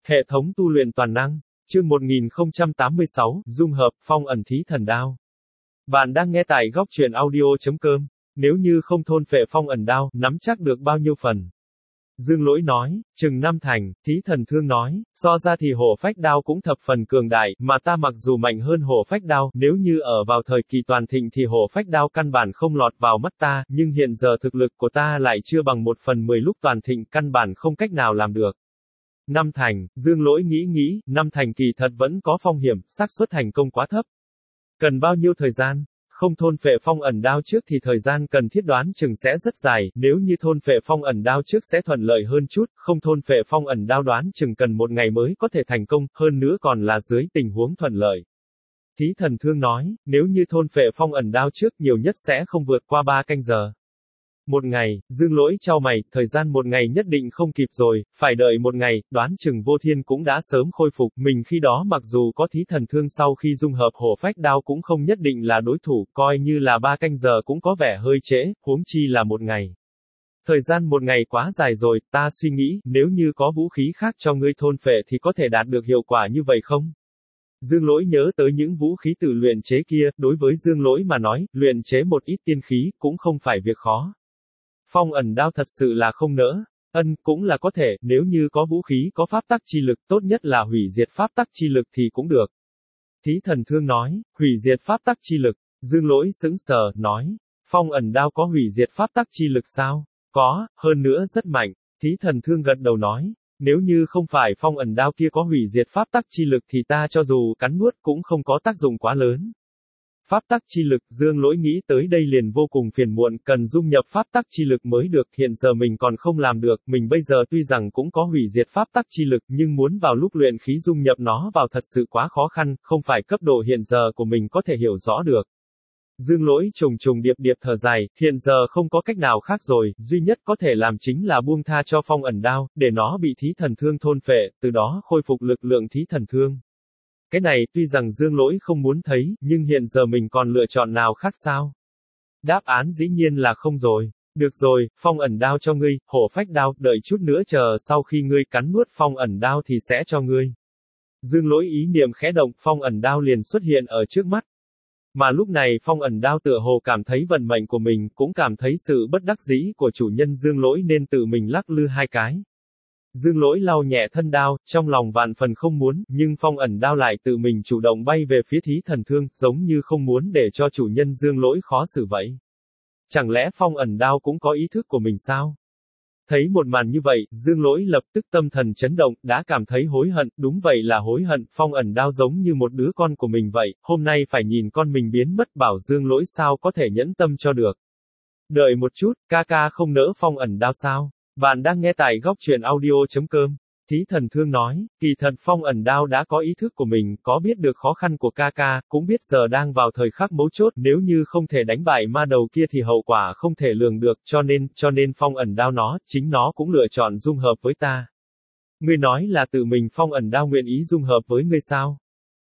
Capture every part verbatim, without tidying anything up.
Hệ thống tu luyện toàn năng, chương một nghìn không trăm tám mươi sáu, dung hợp, phong ẩn thí thần đao. Bạn đang nghe tại góc truyện audio.com, nếu như không thôn phệ phong ẩn đao, nắm chắc được bao nhiêu phần? Dương Lỗi nói, chừng năm thành, thí thần thương nói, so ra thì hổ phách đao cũng thập phần cường đại, mà ta mặc dù mạnh hơn hổ phách đao, nếu như ở vào thời kỳ toàn thịnh thì hổ phách đao căn bản không lọt vào mắt ta, nhưng hiện giờ thực lực của ta lại chưa bằng một phần mười lúc toàn thịnh, căn bản không cách nào làm được. Năm thành, Dương Lỗi nghĩ nghĩ, năm thành kỳ thật vẫn có phong hiểm, xác suất thành công quá thấp. Cần bao nhiêu thời gian? Không thôn phệ phong ẩn đao trước thì thời gian cần thiết đoán chừng sẽ rất dài, nếu như thôn phệ phong ẩn đao trước sẽ thuận lợi hơn chút, không thôn phệ phong ẩn đao đoán chừng cần một ngày mới có thể thành công, hơn nữa còn là dưới tình huống thuận lợi. Thí thần thương nói, nếu như thôn phệ phong ẩn đao trước nhiều nhất sẽ không vượt qua ba canh giờ. Một ngày, Dương Lỗi chau mày, thời gian một ngày nhất định không kịp rồi, phải đợi một ngày, đoán chừng Vô Thiên cũng đã sớm khôi phục, mình khi đó mặc dù có thí thần thương sau khi dung hợp hổ phách đao cũng không nhất định là đối thủ, coi như là ba canh giờ cũng có vẻ hơi trễ, huống chi là một ngày. Thời gian một ngày quá dài rồi, ta suy nghĩ, nếu như có vũ khí khác cho ngươi thôn phệ thì có thể đạt được hiệu quả như vậy không? Dương Lỗi nhớ tới những vũ khí tự luyện chế kia, đối với Dương Lỗi mà nói, luyện chế một ít tiên khí, cũng không phải việc khó. Phong ẩn đao thật sự là không nỡ. Ân, cũng là có thể, nếu như có vũ khí có pháp tắc chi lực, tốt nhất là hủy diệt pháp tắc chi lực thì cũng được. Thí thần thương nói, hủy diệt pháp tắc chi lực. Dương Lỗi sững sờ, nói, phong ẩn đao có hủy diệt pháp tắc chi lực sao? Có, hơn nữa rất mạnh. Thí thần thương gật đầu nói, nếu như không phải phong ẩn đao kia có hủy diệt pháp tắc chi lực thì ta cho dù cắn nuốt cũng không có tác dụng quá lớn. Pháp tắc chi lực, Dương Lỗi nghĩ tới đây liền vô cùng phiền muộn, cần dung nhập pháp tắc chi lực mới được, hiện giờ mình còn không làm được, mình bây giờ tuy rằng cũng có hủy diệt pháp tắc chi lực, nhưng muốn vào lúc luyện khí dung nhập nó vào thật sự quá khó khăn, không phải cấp độ hiện giờ của mình có thể hiểu rõ được. Dương Lỗi trùng trùng điệp điệp thở dài, hiện giờ không có cách nào khác rồi, duy nhất có thể làm chính là buông tha cho phong ẩn đao, để nó bị thí thần thương thôn phệ, từ đó khôi phục lực lượng thí thần thương. Cái này tuy rằng Dương Lỗi không muốn thấy, nhưng hiện giờ mình còn lựa chọn nào khác sao? Đáp án dĩ nhiên là không rồi. Được rồi, phong ẩn đao cho ngươi, hổ phách đao, đợi chút nữa chờ sau khi ngươi cắn nuốt phong ẩn đao thì sẽ cho ngươi. Dương Lỗi ý niệm khẽ động, phong ẩn đao liền xuất hiện ở trước mắt. Mà lúc này phong ẩn đao tựa hồ cảm thấy vận mệnh của mình, cũng cảm thấy sự bất đắc dĩ của chủ nhân Dương Lỗi nên tự mình lắc lư hai cái. Dương Lỗi lau nhẹ thân đao, trong lòng vạn phần không muốn, nhưng phong ẩn đao lại tự mình chủ động bay về phía thí thần thương, giống như không muốn để cho chủ nhân Dương Lỗi khó xử vậy. Chẳng lẽ phong ẩn đao cũng có ý thức của mình sao? Thấy một màn như vậy, Dương Lỗi lập tức tâm thần chấn động, đã cảm thấy hối hận, đúng vậy là hối hận, phong ẩn đao giống như một đứa con của mình vậy, hôm nay phải nhìn con mình biến mất, bảo Dương Lỗi sao có thể nhẫn tâm cho được. Đợi một chút, ca ca không nỡ phong ẩn đao sao? Bạn đang nghe tại góc truyện audio.com. Thí thần thương nói, kỳ thật phong ẩn đao đã có ý thức của mình, có biết được khó khăn của ca ca, cũng biết giờ đang vào thời khắc mấu chốt, nếu như không thể đánh bại ma đầu kia thì hậu quả không thể lường được, cho nên, cho nên phong ẩn đao nó, chính nó cũng lựa chọn dung hợp với ta. Ngươi nói là tự mình phong ẩn đao nguyện ý dung hợp với ngươi sao?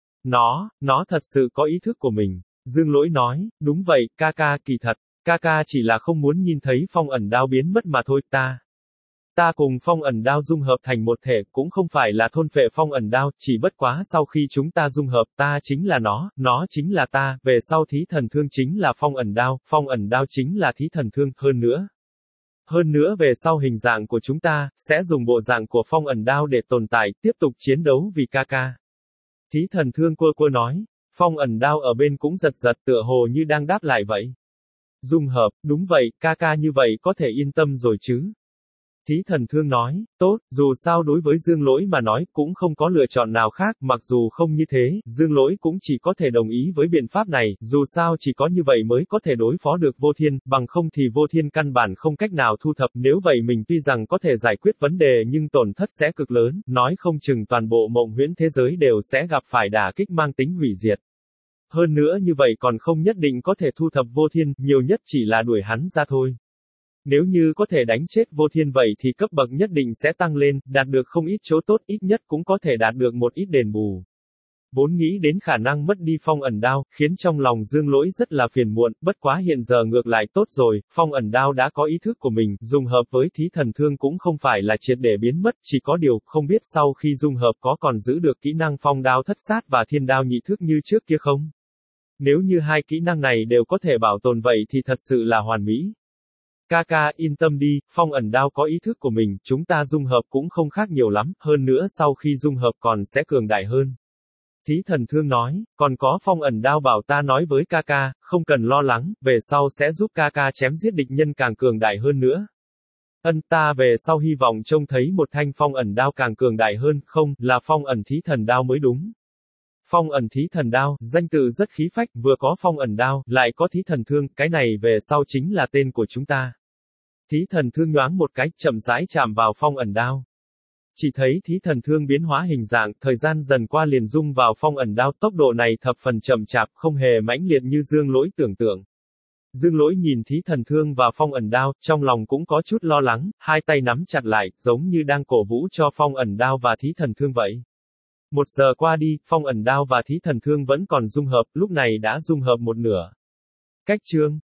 Nó, nó thật sự có ý thức của mình. Dương Lỗi nói, đúng vậy, ca ca, kỳ thật, ca ca chỉ là không muốn nhìn thấy phong ẩn đao biến mất mà thôi, ta. Ta cùng phong ẩn đao dung hợp thành một thể, cũng không phải là thôn phệ phong ẩn đao, chỉ bất quá sau khi chúng ta dung hợp, ta chính là nó, nó chính là ta, về sau thí thần thương chính là phong ẩn đao, phong ẩn đao chính là thí thần thương, hơn nữa. Hơn nữa về sau hình dạng của chúng ta, sẽ dùng bộ dạng của phong ẩn đao để tồn tại, tiếp tục chiến đấu vì ca ca. Thí thần thương quơ quơ nói, phong ẩn đao ở bên cũng giật giật tựa hồ như đang đáp lại vậy. Dung hợp, đúng vậy, ca ca như vậy có thể yên tâm rồi chứ. Thí thần thương nói, tốt, dù sao đối với Dương Lỗi mà nói, cũng không có lựa chọn nào khác, mặc dù không như thế, Dương Lỗi cũng chỉ có thể đồng ý với biện pháp này, dù sao chỉ có như vậy mới có thể đối phó được Vô Thiên, bằng không thì Vô Thiên căn bản không cách nào thu thập, nếu vậy mình tuy rằng có thể giải quyết vấn đề nhưng tổn thất sẽ cực lớn, nói không chừng toàn bộ mộng huyễn thế giới đều sẽ gặp phải đả kích mang tính hủy diệt. Hơn nữa như vậy còn không nhất định có thể thu thập Vô Thiên, nhiều nhất chỉ là đuổi hắn ra thôi. Nếu như có thể đánh chết Vô Thiên vậy thì cấp bậc nhất định sẽ tăng lên, đạt được không ít chỗ tốt, ít nhất cũng có thể đạt được một ít đền bù. Vốn nghĩ đến khả năng mất đi phong ẩn đao, khiến trong lòng Dương Lỗi rất là phiền muộn, bất quá hiện giờ ngược lại tốt rồi, phong ẩn đao đã có ý thức của mình, dung hợp với thí thần thương cũng không phải là triệt để biến mất, chỉ có điều, không biết sau khi dung hợp có còn giữ được kỹ năng phong đao thất sát và thiên đao nhị thức như trước kia không? Nếu như hai kỹ năng này đều có thể bảo tồn vậy thì thật sự là hoàn mỹ. Ca ca, yên tâm đi, phong ẩn đao có ý thức của mình, chúng ta dung hợp cũng không khác nhiều lắm, hơn nữa sau khi dung hợp còn sẽ cường đại hơn. Thí thần thương nói, còn có phong ẩn đao bảo ta nói với ca ca, không cần lo lắng, về sau sẽ giúp ca ca chém giết địch nhân càng cường đại hơn nữa. Ân, ta về sau hy vọng trông thấy một thanh phong ẩn đao càng cường đại hơn, không, là phong ẩn thí thần đao mới đúng. Phong ẩn thí thần đao, danh tự rất khí phách, vừa có phong ẩn đao, lại có thí thần thương, cái này về sau chính là tên của chúng ta. Thí thần thương nhoáng một cái, chậm rãi chạm vào phong ẩn đao. Chỉ thấy thí thần thương biến hóa hình dạng, thời gian dần qua liền dung vào phong ẩn đao, tốc độ này thập phần chậm chạp, không hề mãnh liệt như Dương Lỗi tưởng tượng. Dương Lỗi nhìn thí thần thương và phong ẩn đao, trong lòng cũng có chút lo lắng, hai tay nắm chặt lại, giống như đang cổ vũ cho phong ẩn đao và thí thần thương vậy. Một giờ qua đi, phong ẩn đao và thí thần thương vẫn còn dung hợp, lúc này đã dung hợp một nửa. Cách chương